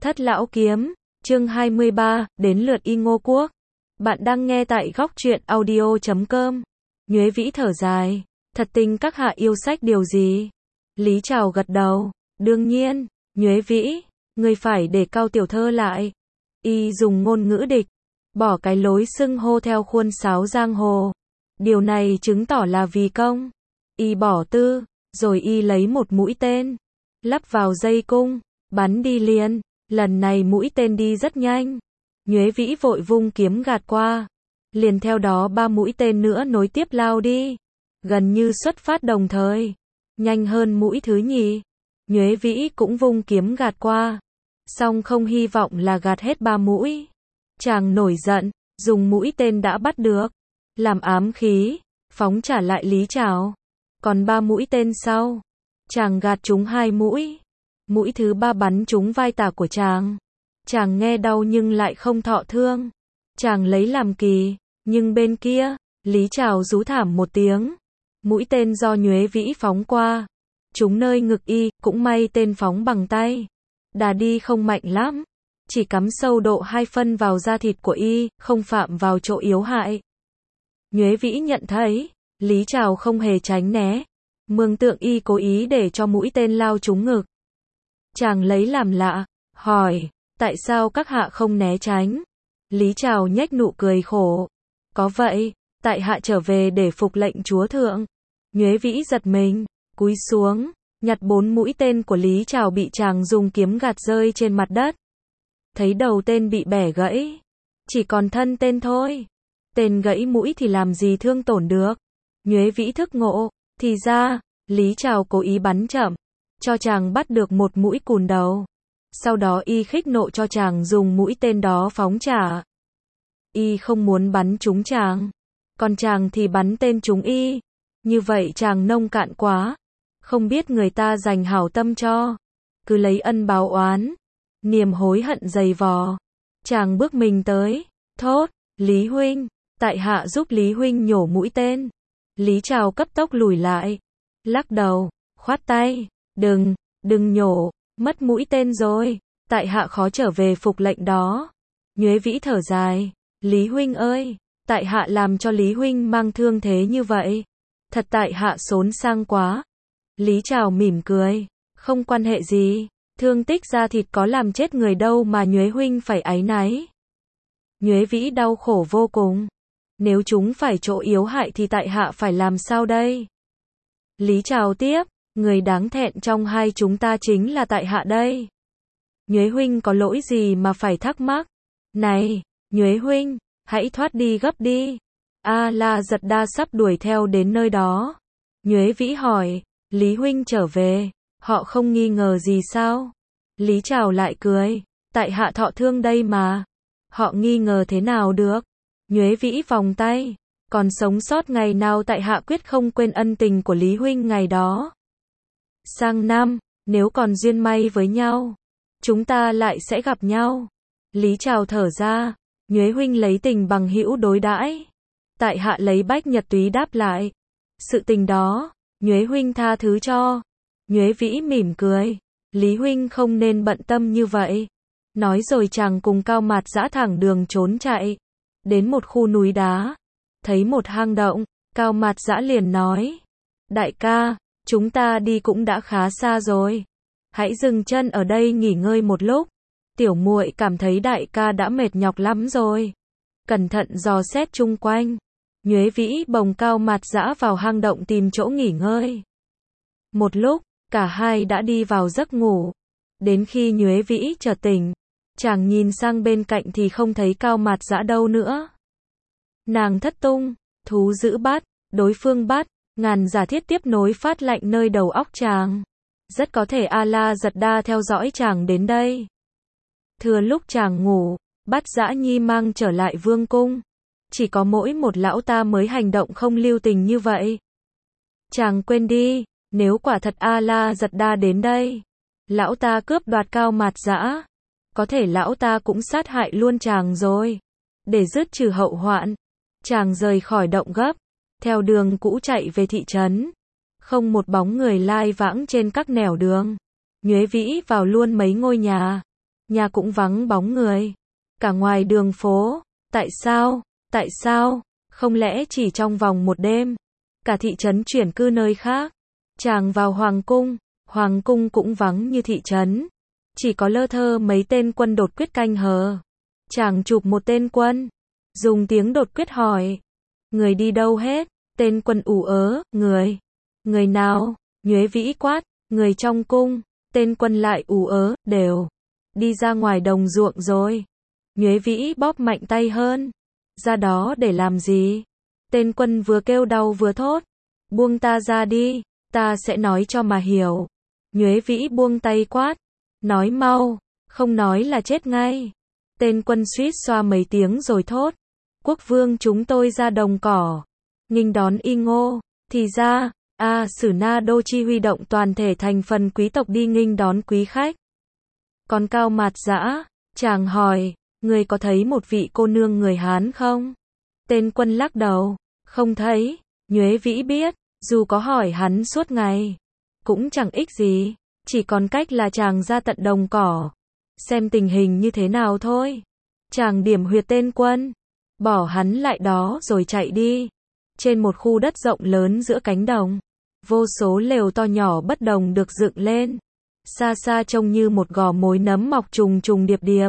Thất Lão Kiếm, chương 23, đến lượt Y Ngô Quốc. Bạn đang nghe tại góc truyện audio.com. Nhuế Vĩ thở dài, thật tình các hạ yêu sách điều gì? Lý Trào gật đầu, đương nhiên, Nhuế Vĩ, người phải để cao tiểu thơ lại. Y dùng ngôn ngữ địch, bỏ cái lối xưng hô theo khuôn sáo giang hồ. Điều này chứng tỏ là vì công. Y bỏ tư, rồi y lấy một mũi tên, lắp vào dây cung, bắn đi liền. Lần này mũi tên đi rất nhanh. Nhuế Vĩ vội vung kiếm gạt qua. Liền theo đó 3 mũi tên nữa nối tiếp lao đi. Gần như xuất phát đồng thời. Nhanh hơn mũi thứ nhì. Nhuế Vĩ cũng vung kiếm gạt qua. Song không hy vọng là gạt hết 3 mũi. Chàng nổi giận, dùng mũi tên đã bắt được, làm ám khí, phóng trả lại Lý Trào. Còn 3 mũi tên sau, chàng gạt trúng 2 mũi. Mũi thứ 3 bắn trúng vai tả của chàng. Chàng nghe đau nhưng lại không thọ thương. Chàng lấy làm kỳ, nhưng bên kia, Lý Trào rú thảm một tiếng. Mũi tên do Nhuế Vĩ phóng qua, trúng nơi ngực y, cũng may tên phóng bằng tay. Đà đi không mạnh lắm, chỉ cắm sâu độ 2 phân vào da thịt của y, không phạm vào chỗ yếu hại. Nhuế Vĩ nhận thấy, Lý Trào không hề tránh né. Mường tượng y cố ý để cho mũi tên lao trúng ngực. Chàng lấy làm lạ, hỏi, tại sao các hạ không né tránh? Lý Trào nhếch nụ cười khổ. Có vậy, tại hạ trở về để phục lệnh chúa thượng. Nhuế Vĩ giật mình, cúi xuống, nhặt 4 mũi tên của Lý Trào bị chàng dùng kiếm gạt rơi trên mặt đất. Thấy đầu tên bị bẻ gãy, chỉ còn thân tên thôi. Tên gãy mũi thì làm gì thương tổn được. Nhuế Vĩ thức ngộ, thì ra, Lý Trào cố ý bắn chậm, cho chàng bắt được một mũi cùn đầu. Sau đó y khích nộ cho chàng dùng mũi tên đó phóng trả. Y không muốn bắn trúng chàng, còn chàng thì bắn tên trúng y. Như vậy chàng nông cạn quá, không biết người ta dành hảo tâm cho, cứ lấy ân báo oán. Niềm hối hận dày vò, chàng bước mình tới, thốt, Lý huynh, tại hạ giúp Lý huynh nhổ mũi tên. Lý Trào cấp tốc lùi lại, lắc đầu, khoát tay, đừng nhổ, mất mũi tên rồi, tại hạ khó trở về phục lệnh đó. Nhuế Vĩ thở dài, Lý huynh ơi, tại hạ làm cho Lý huynh mang thương thế như vậy, thật tại hạ xốn sang quá. Lý Trào mỉm cười, không quan hệ gì, thương tích da thịt có làm chết người đâu mà Nhuế huynh phải áy náy. Nhuế Vĩ đau khổ vô cùng, nếu chúng phải chỗ yếu hại thì tại hạ phải làm sao đây? Lý Trào tiếp, người đáng thẹn trong hai chúng ta chính là tại hạ đây. Nhuế huynh có lỗi gì mà phải thắc mắc? Này, Nhuế huynh, hãy thoát đi gấp đi. La Giật Đa sắp đuổi theo đến nơi đó. Nhuế Vĩ hỏi, Lý huynh trở về, họ không nghi ngờ gì sao? Lý Trào lại cười, tại hạ thọ thương đây mà. Họ nghi ngờ thế nào được? Nhuế Vĩ vòng tay, còn sống sót ngày nào tại hạ quyết không quên ân tình của Lý huynh ngày đó. Sang năm, nếu còn duyên may với nhau, chúng ta lại sẽ gặp nhau. Lý Trào thở ra, Nhuế huynh lấy tình bằng hữu đối đãi, tại hạ lấy bách nhật túy đáp lại. Sự tình đó, Nhuế huynh tha thứ cho. Nhuế Vĩ mỉm cười, Lý huynh không nên bận tâm như vậy. Nói rồi chàng cùng Cao Mạt Dã thẳng đường trốn chạy. Đến một khu núi đá, thấy một hang động, Cao Mạt Dã liền nói, đại ca, chúng ta đi cũng đã khá xa rồi, hãy dừng chân ở đây nghỉ ngơi một lúc. Tiểu muội cảm thấy đại ca đã mệt nhọc lắm rồi. Cẩn thận dò xét chung quanh. Nhuế Vĩ bồng Cao Mạt Dã vào hang động tìm chỗ nghỉ ngơi. Một lúc, cả hai đã đi vào giấc ngủ. Đến khi Nhuế Vĩ chợt tỉnh, chàng nhìn sang bên cạnh thì không thấy Cao Mạt Dã đâu nữa. Nàng thất tung, thú dữ bắt, đối phương bắt, ngàn giả thiết tiếp nối phát lạnh nơi đầu óc chàng. Rất có thể La Giật Đa theo dõi chàng đến đây. Thừa lúc chàng ngủ, Bắt Dã Nhi mang trở lại vương cung. Chỉ có mỗi một lão ta mới hành động không lưu tình như vậy. Chàng quên đi, nếu quả thật La Giật Đa đến đây, lão ta cướp đoạt Cao Mạt Dã, có thể lão ta cũng sát hại luôn chàng rồi. Để dứt trừ hậu hoạn, chàng rời khỏi động gấp, theo đường cũ chạy về thị trấn. Không một bóng người lai vãng trên các nẻo đường. Nhuế Vĩ vào luôn mấy ngôi nhà, nhà cũng vắng bóng người. Cả ngoài đường phố, tại sao, không lẽ chỉ trong vòng một đêm, cả thị trấn chuyển cư nơi khác. Chàng vào hoàng cung cũng vắng như thị trấn. Chỉ có lơ thơ mấy tên quân đột quyết canh hờ. Chàng chụp một tên quân, dùng tiếng đột quyết hỏi. Người đi đâu hết? Tên quân ủ ớ, người nào? Nhuế Vĩ quát, người trong cung. Tên quân lại ủ ớ, đều đi ra ngoài đồng ruộng rồi. Nhuế Vĩ bóp mạnh tay hơn. Ra đó để làm gì? Tên quân vừa kêu đau vừa thốt. Buông ta ra đi, ta sẽ nói cho mà hiểu. Nhuế Vĩ buông tay quát. Nói mau, không nói là chết ngay. Tên quân suýt xoa mấy tiếng rồi thốt. Quốc vương chúng tôi ra đồng cỏ, nghinh đón Y Ngô. Thì ra, Sử Na Đô Chi huy động toàn thể thành phần quý tộc đi nghinh đón quý khách. Còn Cao Mạt Dã, chàng hỏi, người có thấy một vị cô nương người Hán không? Tên quân lắc đầu, không thấy. Nhuế Vĩ biết, dù có hỏi hắn suốt ngày, cũng chẳng ích gì, chỉ còn cách là chàng ra tận đồng cỏ, xem tình hình như thế nào thôi. Chàng điểm huyệt tên quân, bỏ hắn lại đó rồi chạy đi. Trên một khu đất rộng lớn giữa cánh đồng, vô số lều to nhỏ bất đồng được dựng lên. Xa xa trông như một gò mối nấm mọc trùng trùng điệp điệp.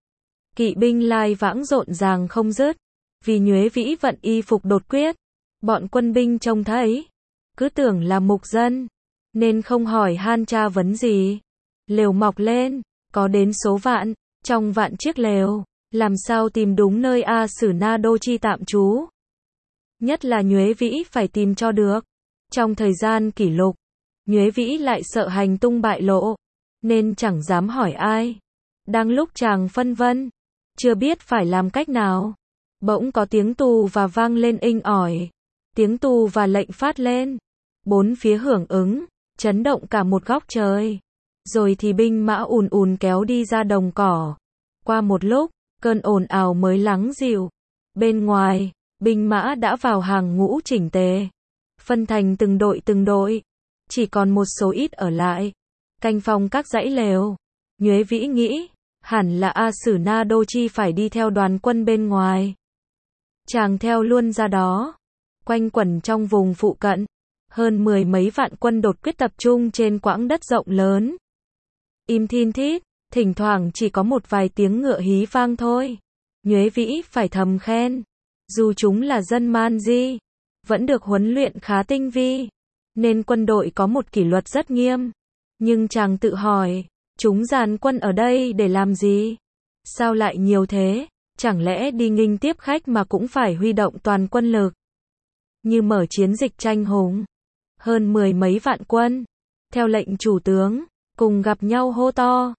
Kỵ binh lai vãng rộn ràng không dứt. Vì Nhuế Vĩ vận y phục đột quyết, bọn quân binh trông thấy, cứ tưởng là mục dân, nên không hỏi han tra vấn gì. Lều mọc lên, có đến số vạn, trong vạn chiếc lều, làm sao tìm đúng nơi Sử Na Đô Chi tạm trú. Nhất là Nhuế Vĩ phải tìm cho được. Trong thời gian kỷ lục, Nhuế Vĩ lại sợ hành tung bại lộ, nên chẳng dám hỏi ai. Đang lúc chàng phân vân, chưa biết phải làm cách nào, bỗng có tiếng tù và vang lên inh ỏi. Tiếng tù và lệnh phát lên, bốn phía hưởng ứng, chấn động cả một góc trời. Rồi thì binh mã ùn ùn kéo đi ra đồng cỏ. Qua một lúc, cơn ồn ào mới lắng dịu. Bên ngoài, binh mã đã vào hàng ngũ chỉnh tề, phân thành từng đội, chỉ còn một số ít ở lại, canh phòng các dãy lều. Nhuế Vĩ nghĩ, hẳn là Sử Na Đô Chi phải đi theo đoàn quân bên ngoài. Chàng theo luôn ra đó, quanh quẩn trong vùng phụ cận, hơn 10 mấy vạn quân đột quyết tập trung trên quãng đất rộng lớn. Im thin thít, thỉnh thoảng chỉ có một vài tiếng ngựa hí vang thôi. Nhuế Vĩ phải thầm khen, dù chúng là dân man di, vẫn được huấn luyện khá tinh vi, nên quân đội có một kỷ luật rất nghiêm. Nhưng chàng tự hỏi, chúng dàn quân ở đây để làm gì? Sao lại nhiều thế? Chẳng lẽ đi nghinh tiếp khách mà cũng phải huy động toàn quân lực? Như mở chiến dịch tranh hùng, hơn 10 mấy vạn quân, theo lệnh chủ tướng, cùng gặp nhau hô to.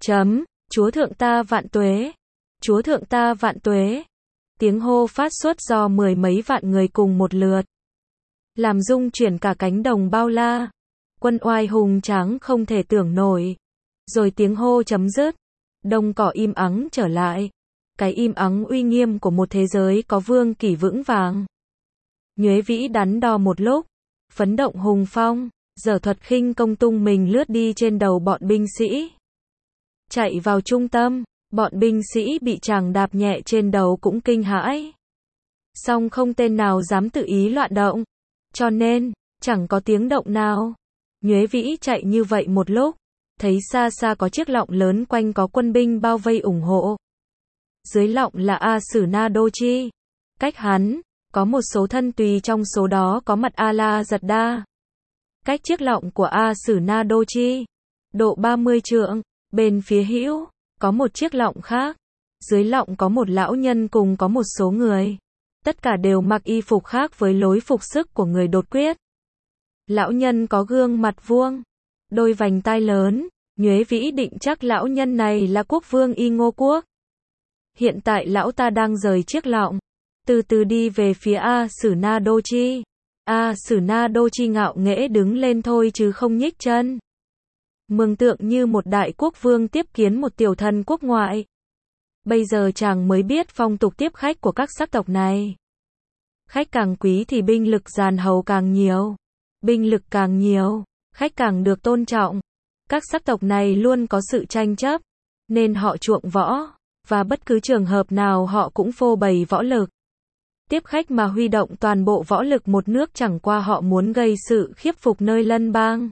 Chúa thượng ta vạn tuế! Chúa thượng ta vạn tuế! Tiếng hô phát xuất do 10 mấy vạn người cùng một lượt, làm rung chuyển cả cánh đồng bao la. Quân oai hùng tráng không thể tưởng nổi. Rồi tiếng hô chấm dứt, đồng cỏ im ắng trở lại. Cái im ắng uy nghiêm của một thế giới có vương kỷ vững vàng. Nhuế Vĩ đắn đo một lúc, phấn động hùng phong, giở thuật khinh công tung mình lướt đi trên đầu bọn binh sĩ. Chạy vào trung tâm, bọn binh sĩ bị chàng đạp nhẹ trên đầu cũng kinh hãi. Song không tên nào dám tự ý loạn động, cho nên, chẳng có tiếng động nào. Nhuế Vĩ chạy như vậy một lúc, thấy xa xa có chiếc lọng lớn quanh có quân binh bao vây ủng hộ. Dưới lọng là Sử Na Đô Chi. Cách hắn, có một số thân tùy trong số đó có mặt La Giật Đa. Cách chiếc lọng của Sử Na Đô Chi, độ 30 trượng, bên phía hữu, có một chiếc lọng khác. Dưới lọng có một lão nhân cùng có một số người. Tất cả đều mặc y phục khác với lối phục sức của người đột quyết. Lão nhân có gương mặt vuông, đôi vành tai lớn. Nhuế Vĩ định chắc lão nhân này là quốc vương Y Ngô Quốc. Hiện tại lão ta đang rời chiếc lọng, từ từ đi về phía Sử Na Đô Chi. Sử Na Đô Chi ngạo nghễ đứng lên thôi chứ không nhích chân. Mường tượng như một đại quốc vương tiếp kiến một tiểu thần quốc ngoại. Bây giờ chàng mới biết phong tục tiếp khách của các sắc tộc này. Khách càng quý thì binh lực dàn hầu càng nhiều. Binh lực càng nhiều, khách càng được tôn trọng. Các sắc tộc này luôn có sự tranh chấp, nên họ chuộng võ, và bất cứ trường hợp nào họ cũng phô bày võ lực. Tiếp khách mà huy động toàn bộ võ lực một nước chẳng qua họ muốn gây sự khiếp phục nơi lân bang.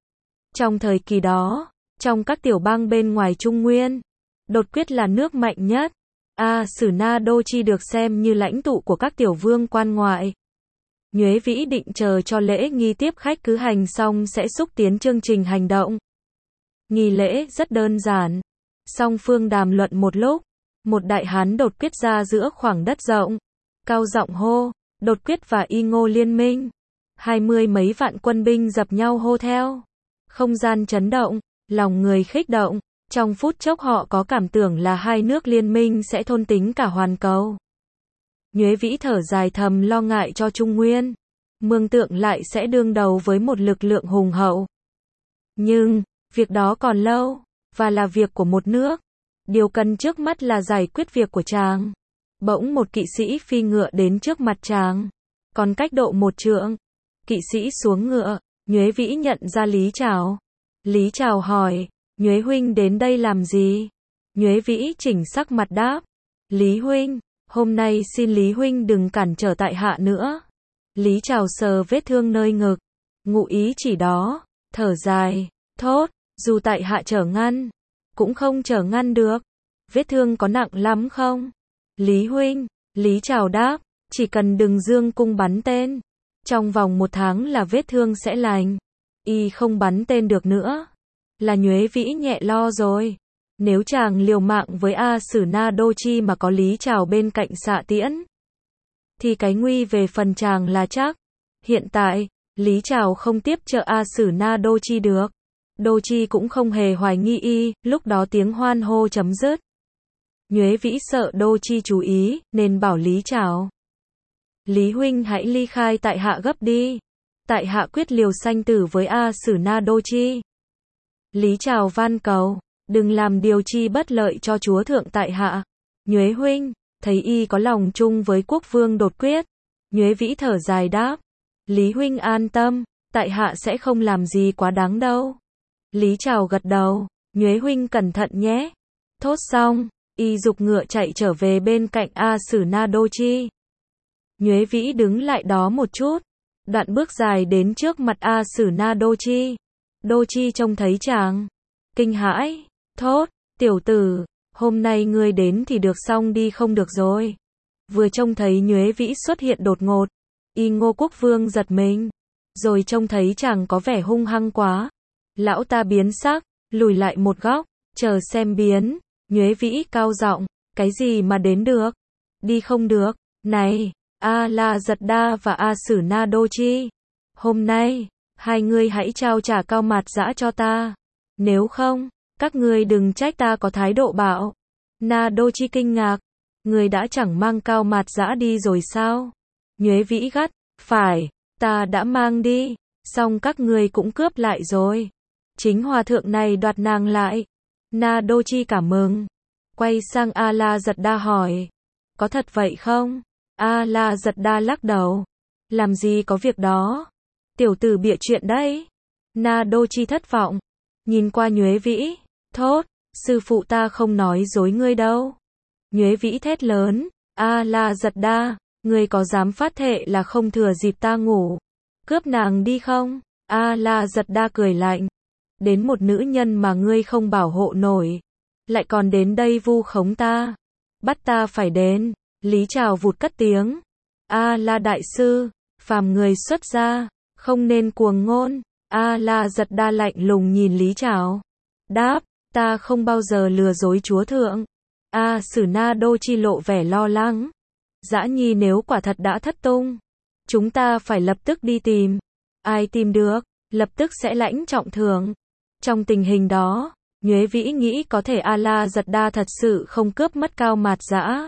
Trong thời kỳ đó, trong các tiểu bang bên ngoài Trung Nguyên, Đột Quyết là nước mạnh nhất. Sử Na Đô Chi được xem như lãnh tụ của các tiểu vương quan ngoại. Nhuế Vĩ định chờ cho lễ nghi tiếp khách cử hành xong sẽ xúc tiến chương trình hành động. Nghi lễ rất đơn giản. Song phương đàm luận một lúc, một đại hán đột quyết ra giữa khoảng đất rộng, cao giọng hô, Đột Quyết và Y Ngô liên minh. 20 mấy vạn quân binh dập nhau hô theo. Không gian chấn động, lòng người khích động, trong phút chốc họ có cảm tưởng là hai nước liên minh sẽ thôn tính cả hoàn cầu. Nhuế Vĩ thở dài thầm lo ngại cho Trung Nguyên. Mường Tượng lại sẽ đương đầu với một lực lượng hùng hậu. Nhưng, việc đó còn lâu, và là việc của một nước. Điều cần trước mắt là giải quyết việc của chàng. Bỗng một kỵ sĩ phi ngựa đến trước mặt chàng. Còn cách độ 1 trượng. Kỵ sĩ xuống ngựa, Nhuế Vĩ nhận ra Lý Trào. Lý Trào hỏi, Nhuế huynh đến đây làm gì? Nhuế Vĩ chỉnh sắc mặt đáp, Lý huynh, hôm nay xin Lý huynh đừng cản trở tại hạ nữa. Lý Trào sờ vết thương nơi ngực, ngụ ý chỉ đó, thở dài, thốt, dù tại hạ trở ngăn, cũng không trở ngăn được. Vết thương có nặng lắm không? Lý huynh, Lý Trào đáp, chỉ cần đừng dương cung bắn tên, trong vòng 1 tháng là vết thương sẽ lành. Y không bắn tên được nữa, là Nhuế Vĩ nhẹ lo rồi. Nếu chàng liều mạng với Sử Na Đô Chi mà có Lý Trào bên cạnh xạ tiễn, thì cái nguy về phần chàng là chắc. Hiện tại, Lý Trào không tiếp trợ Sử Na Đô Chi được. Đô Chi cũng không hề hoài nghi y, lúc đó tiếng hoan hô chấm dứt. Nhuế Vĩ sợ Đô Chi chú ý, nên bảo Lý Trào, Lý huynh hãy ly khai tại hạ gấp đi. Tại hạ quyết liều sanh tử với Sử Na Đô Chi. Lý Trào van cầu, đừng làm điều chi bất lợi cho chúa thượng tại hạ. Nhuế huynh, thấy y có lòng chung với quốc vương Đột Quyết. Nhuế Vĩ thở dài đáp, Lý huynh an tâm, tại hạ sẽ không làm gì quá đáng đâu. Lý Trào gật đầu, Nhuế huynh cẩn thận nhé. Thốt xong, y giục ngựa chạy trở về bên cạnh Sử Na Đô Chi. Nhuế Vĩ đứng lại đó một chút, đoạn bước dài đến trước mặt Sử Na Đô Chi. Đô Chi trông thấy chàng, kinh hãi, thốt, tiểu tử, hôm nay ngươi đến thì được xong đi không được rồi. Vừa trông thấy Nhuế Vĩ xuất hiện đột ngột, Y Ngô quốc vương giật mình, rồi trông thấy chàng có vẻ hung hăng quá. Lão ta biến sắc, lùi lại một góc, chờ xem biến. Nhuế Vĩ cao giọng, cái gì mà đến được? Đi không được, này, La Giật Đa và Sử Na Đô Chi. Hôm nay, hai ngươi hãy trao trả Cao Mạt Dã cho ta. Nếu không, các ngươi đừng trách ta có thái độ bạo. Na Đô Chi kinh ngạc, ngươi đã chẳng mang Cao Mạt Dã đi rồi sao? Nhuế Vĩ gắt, phải, ta đã mang đi, xong các ngươi cũng cướp lại rồi. Chính hòa thượng này đoạt nàng lại. Na Đô Chi cảm mừng, quay sang La Giật Đa hỏi, có thật vậy không? La Giật Đa lắc đầu, làm gì có việc đó, tiểu tử bịa chuyện đấy. Na Đô Chi thất vọng, nhìn qua Nhuế Vĩ, thốt, sư phụ ta không nói dối ngươi đâu. Nhuế Vĩ thét lớn, La Giật Đa, ngươi có dám phát thệ là không thừa dịp ta ngủ, cướp nàng đi không? La Giật Đa cười lạnh, đến một nữ nhân mà ngươi không bảo hộ nổi, lại còn đến đây vu khống ta, bắt ta phải đến. Lý Trào vụt cất tiếng, La đại sư, phàm người xuất gia, không nên cuồng ngôn. La Giật Đa lạnh lùng nhìn Lý Trào, đáp, ta không bao giờ lừa dối chúa thượng. Sử Na Đô Chi lộ vẻ lo lắng, Dã Nhi nếu quả thật đã thất tung, chúng ta phải lập tức đi tìm. Ai tìm được, lập tức sẽ lãnh trọng thưởng. Trong tình hình đó, Nhuế Vĩ nghĩ có thể La Giật Đa thật sự không cướp mất Cao Mạt Dã.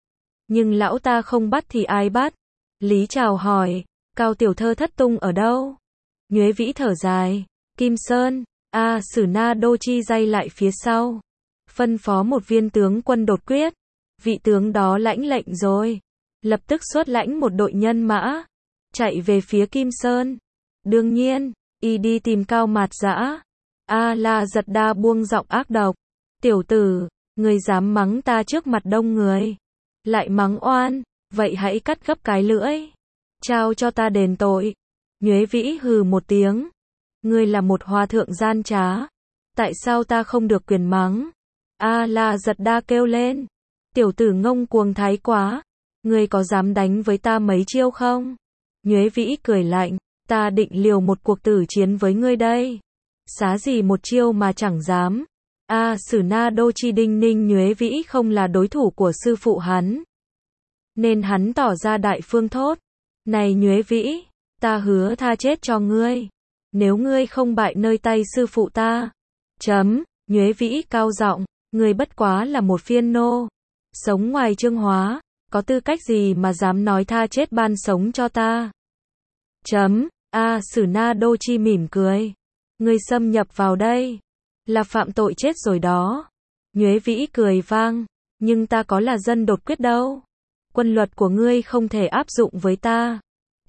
Nhưng lão ta không bắt thì ai bắt? Lý Trào hỏi, Cao tiểu thơ thất tung ở đâu? Nhuế Vĩ thở dài, Kim Sơn. Sử Na Đô Chi day lại phía sau, phân phó một viên tướng quân Đột Quyết. Vị tướng đó lãnh lệnh rồi, lập tức xuất lãnh một đội nhân mã, chạy về phía Kim Sơn. Đương nhiên, y đi tìm Cao Mạt Dã. La Giật Đa buông giọng ác độc, Tiểu tử, ngươi dám mắng ta trước mặt đông người. Lại mắng oan, vậy hãy cắt gấp cái lưỡi. Trao cho ta đền tội. Nhuế Vĩ hừ một tiếng. Ngươi là một hòa thượng gian trá. Tại sao ta không được quyền mắng? La Giật Đa kêu lên. Tiểu tử ngông cuồng thái quá. Ngươi có dám đánh với ta mấy chiêu không? Nhuế Vĩ cười lạnh. Ta định liều một cuộc tử chiến với ngươi đây. Xá gì một chiêu mà chẳng dám. Sử Na Đô Chi đinh ninh Nhuế Vĩ không là đối thủ của sư phụ hắn. Nên hắn tỏ ra đại phương thốt. Này Nhuế Vĩ, ta hứa tha chết cho ngươi. Nếu ngươi không bại nơi tay sư phụ ta. Nhuế Vĩ cao giọng, ngươi bất quá là một phiên nô. Sống ngoài Trương Hóa, có tư cách gì mà dám nói tha chết ban sống cho ta. Sử Na Đô Chi mỉm cười. Ngươi xâm nhập vào đây. Là phạm tội chết rồi đó. Nhuế Vĩ cười vang. Nhưng ta có là dân đột quyết đâu. Quân luật của ngươi không thể áp dụng với ta.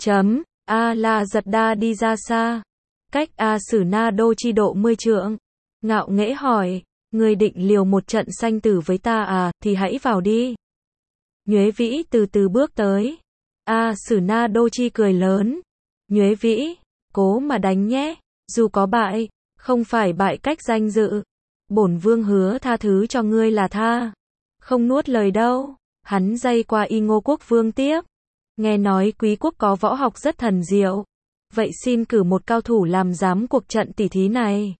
La Giật Đa đi ra xa. Cách Sử Na Đô Chi độ 10 trượng. Ngạo nghễ hỏi. Ngươi định liều một trận sanh tử với ta à, thì hãy vào đi. Nhuế Vĩ từ từ bước tới. Sử Na Đô Chi cười lớn. Nhuế Vĩ, cố mà đánh nhé. Dù có bại, không phải bại cách danh dự. Bổn vương hứa tha thứ cho ngươi là tha. Không nuốt lời đâu. Hắn dây qua Y Ngô Quốc Vương tiếp. Nghe nói Quý quốc có võ học rất thần diệu. Vậy xin cử một cao thủ làm giám cuộc trận tỉ thí này.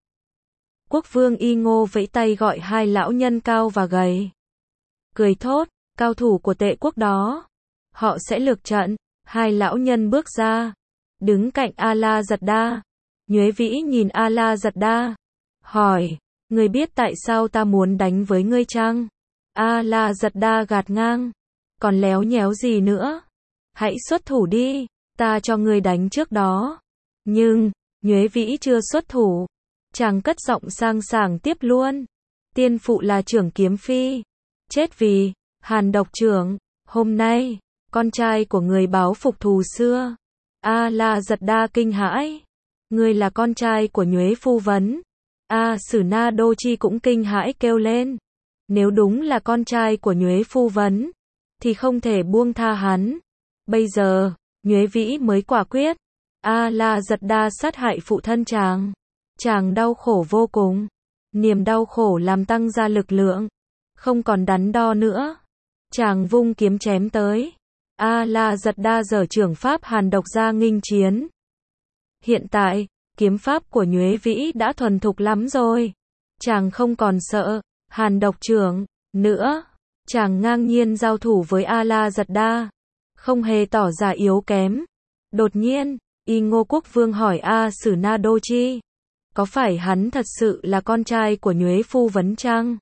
Quốc vương Y Ngô vẫy tay gọi hai lão nhân cao và gầy. Cười thốt, cao thủ của Tệ quốc đó. Họ sẽ lược trận. Hai lão nhân bước ra. Đứng cạnh La Giật Đa. Nhuế Vĩ nhìn La Giật Đa. Hỏi, ngươi biết tại sao ta muốn đánh với ngươi chăng? La Giật Đa gạt ngang. Còn léo nhéo gì nữa? Hãy xuất thủ đi, ta cho ngươi đánh trước đó. Nhưng, Nhuế Vĩ chưa xuất thủ. Chàng cất giọng sang sảng tiếp luôn. Tiên phụ là trưởng kiếm phi. Chết vì, Hàn độc trưởng. Hôm nay, con trai của người báo phục thù xưa. La Giật Đa kinh hãi. Ngươi là con trai của Nhuế phu vấn. Sử Na Đô Chi cũng kinh hãi kêu lên. Nếu đúng là con trai của Nhuế phu vấn, thì không thể buông tha hắn. Bây giờ, Nhuế Vĩ mới quả quyết. La Giật Đa sát hại phụ thân chàng. Chàng đau khổ vô cùng. Niềm đau khổ làm tăng ra lực lượng. Không còn đắn đo nữa. Chàng vung kiếm chém tới. La Giật Đa giở trưởng pháp Hàn độc ra nghênh chiến. Hiện tại, kiếm pháp của Nhuế Vĩ đã thuần thục lắm rồi. Chàng không còn sợ Hàn độc trưởng nữa. Chàng ngang nhiên giao thủ với La Giật Đa. Không hề tỏ ra yếu kém. Đột nhiên, Y Ngô Quốc Vương hỏi Sử Na Đô Chi. Có phải hắn thật sự là con trai của Nhuế phu vấn chăng?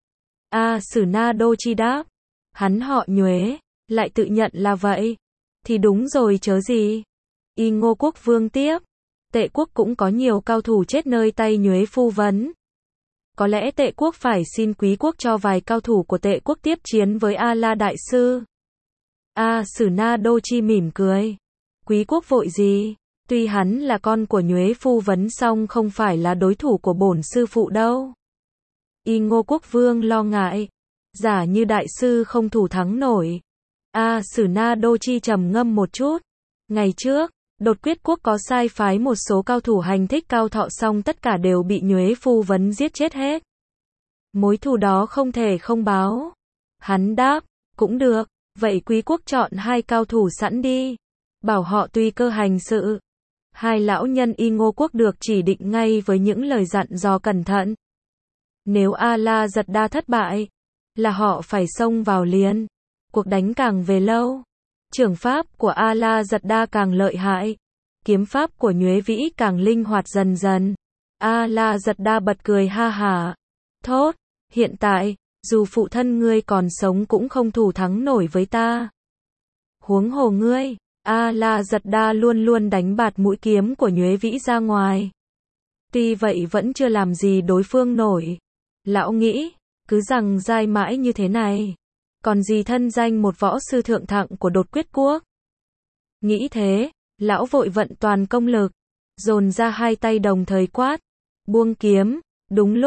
Sử Na Đô Chi đáp. Hắn họ Nhuế, lại tự nhận là vậy. Thì đúng rồi chớ gì. Y Ngô Quốc Vương tiếp. Tệ quốc cũng có nhiều cao thủ chết nơi tay Nhuế phu vấn. Có lẽ Tệ quốc phải xin Quý quốc cho vài cao thủ của Tệ quốc tiếp chiến với La Đại Sư. Sử Na Đô Chi mỉm cười. Quý quốc vội gì? Tuy hắn là con của Nhuế phu vấn song không phải là đối thủ của bổn sư phụ đâu. Y Ngô Quốc Vương lo ngại. Giả như đại sư không thủ thắng nổi. Sử Na Đô Chi trầm ngâm một chút. Ngày trước, Đột Quyết quốc có sai phái một số cao thủ hành thích Cao Thọ song tất cả đều bị Nhuế phu vấn giết chết hết. Mối thù đó không thể không báo. Hắn đáp, cũng được, vậy Quý quốc chọn hai cao thủ sẵn đi. Bảo họ tùy cơ hành sự. Hai lão nhân Y Ngô Quốc được chỉ định ngay với những lời dặn dò cẩn thận. Nếu La Giật Đa thất bại, là họ phải xông vào liền. Cuộc đánh càng về lâu, trưởng pháp của La Giật Đa càng lợi hại. Kiếm pháp của Nhuế Vĩ càng linh hoạt dần dần. La Giật Đa bật cười ha hả. Thốt, hiện tại, dù phụ thân ngươi còn sống cũng không thủ thắng nổi với ta. Huống hồ ngươi. La Giật Đa luôn luôn đánh bạt mũi kiếm của Nhuế Vĩ ra ngoài. Tuy vậy vẫn chưa làm gì đối phương nổi. Lão nghĩ, cứ rằng dai mãi như thế này. Còn gì thân danh một võ sư thượng thặng của Đột Quyết quốc. Nghĩ thế, lão vội vận toàn công lực. Dồn ra hai tay đồng thời quát. Buông kiếm. Đúng lúc,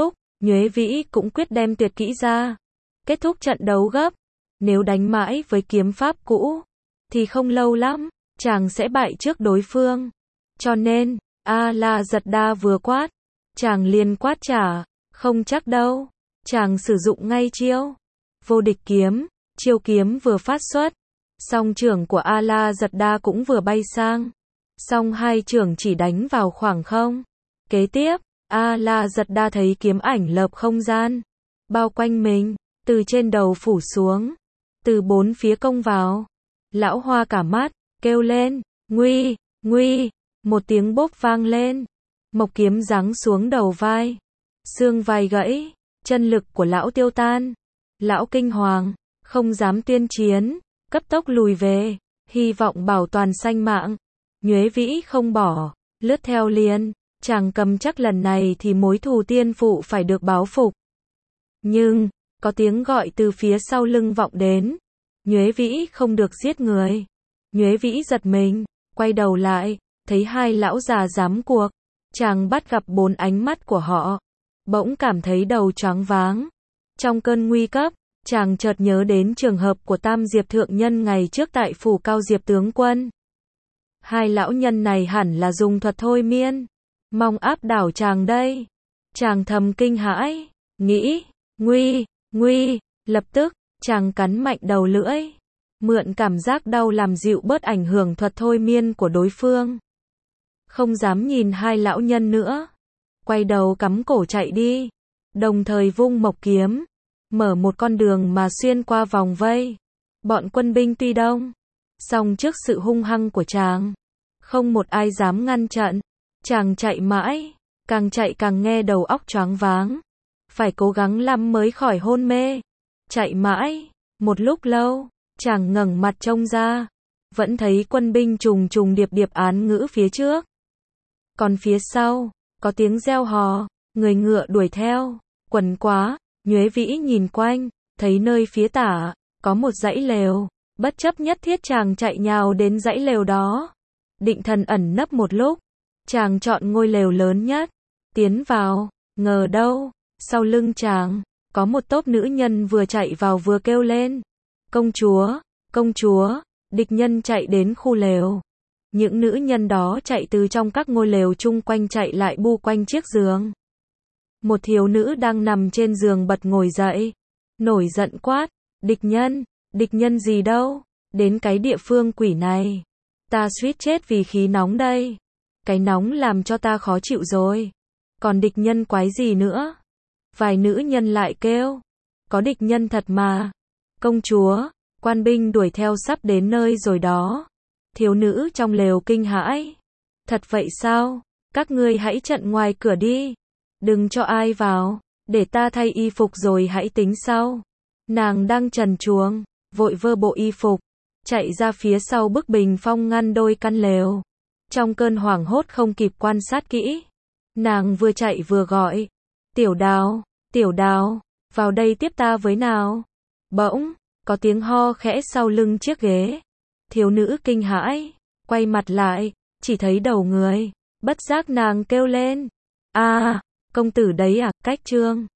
Nhuế Vĩ cũng quyết đem tuyệt kỹ ra. Kết thúc trận đấu gấp. Nếu đánh mãi với kiếm pháp cũ, thì không lâu lắm, chàng sẽ bại trước đối phương. Cho nên, La Giật Đa vừa quát, chàng liền quát trả, không chắc đâu. Chàng sử dụng ngay chiêu vô địch kiếm, chiêu kiếm vừa phát xuất, song chưởng của La Giật Đa cũng vừa bay sang. Song hai chưởng chỉ đánh vào khoảng không. Kế tiếp, La Giật Đa thấy kiếm ảnh lợp không gian, bao quanh mình, từ trên đầu phủ xuống, từ bốn phía công vào. Lão Hoa cả mắt, kêu lên, nguy, nguy, một tiếng bốp vang lên, mộc kiếm giáng xuống đầu vai, xương vai gãy, chân lực của lão tiêu tan. Lão kinh hoàng, không dám tuyên chiến, cấp tốc lùi về, hy vọng bảo toàn sanh mạng. Nhuế Vĩ không bỏ, lướt theo liền, chàng cầm chắc lần này thì mối thù tiên phụ phải được báo phục. Nhưng, có tiếng gọi từ phía sau lưng vọng đến. Nhuế Vĩ không được giết người. Nhuế Vĩ giật mình, quay đầu lại, thấy hai lão già giám cuộc. Chàng bắt gặp bốn ánh mắt của họ, bỗng cảm thấy đầu choáng váng. Trong cơn nguy cấp, chàng chợt nhớ đến trường hợp của Tam Diệp Thượng Nhân ngày trước tại phủ Cao Diệp tướng quân. Hai lão nhân này hẳn là dùng thuật thôi miên, mong áp đảo chàng đây. Chàng thầm kinh hãi, nghĩ, nguy, nguy, lập tức, chàng cắn mạnh đầu lưỡi, mượn cảm giác đau làm dịu bớt ảnh hưởng thuật thôi miên của đối phương. Không dám nhìn hai lão nhân nữa, quay đầu cắm cổ chạy đi, đồng thời vung mộc kiếm, mở một con đường mà xuyên qua vòng vây. Bọn quân binh tuy đông, song trước sự hung hăng của chàng, không một ai dám ngăn chặn. Chàng chạy mãi, càng chạy càng nghe đầu óc choáng váng, phải cố gắng lắm mới khỏi hôn mê. Chạy mãi, một lúc lâu, chàng ngẩng mặt trông ra, vẫn thấy quân binh trùng trùng điệp điệp án ngữ phía trước. Còn phía sau, có tiếng reo hò, người ngựa đuổi theo, quần quá. Nhuế Vĩ nhìn quanh, thấy nơi phía tả, có một dãy lều, bất chấp nhất thiết chàng chạy nhào đến dãy lều đó. Định thần ẩn nấp một lúc, chàng chọn ngôi lều lớn nhất, tiến vào, ngờ đâu, sau lưng chàng, có một tốp nữ nhân vừa chạy vào vừa kêu lên, công chúa, địch nhân chạy đến khu lều. Những nữ nhân đó chạy từ trong các ngôi lều chung quanh chạy lại bu quanh chiếc giường. Một thiếu nữ đang nằm trên giường bật ngồi dậy, nổi giận quát, địch nhân gì đâu, đến cái địa phương quỷ này, ta suýt chết vì khí nóng đây, cái nóng làm cho ta khó chịu rồi, còn địch nhân quái gì nữa. Vài nữ nhân lại kêu, có địch nhân thật mà, công chúa, quan binh đuổi theo sắp đến nơi rồi đó. Thiếu nữ trong lều kinh hãi, thật vậy sao, các ngươi hãy chặn ngoài cửa đi, đừng cho ai vào, để ta thay y phục rồi hãy tính sau. Nàng đang trần truồng, vội vơ bộ y phục, chạy ra phía sau bức bình phong ngăn đôi căn lều. Trong cơn hoảng hốt không kịp quan sát kỹ, nàng vừa chạy vừa gọi, tiểu đào, vào đây tiếp ta với nào. Bỗng, có tiếng ho khẽ sau lưng chiếc ghế. Thiếu nữ kinh hãi, quay mặt lại, chỉ thấy đầu người, bất giác nàng kêu lên, công tử đấy à, Cách Trương.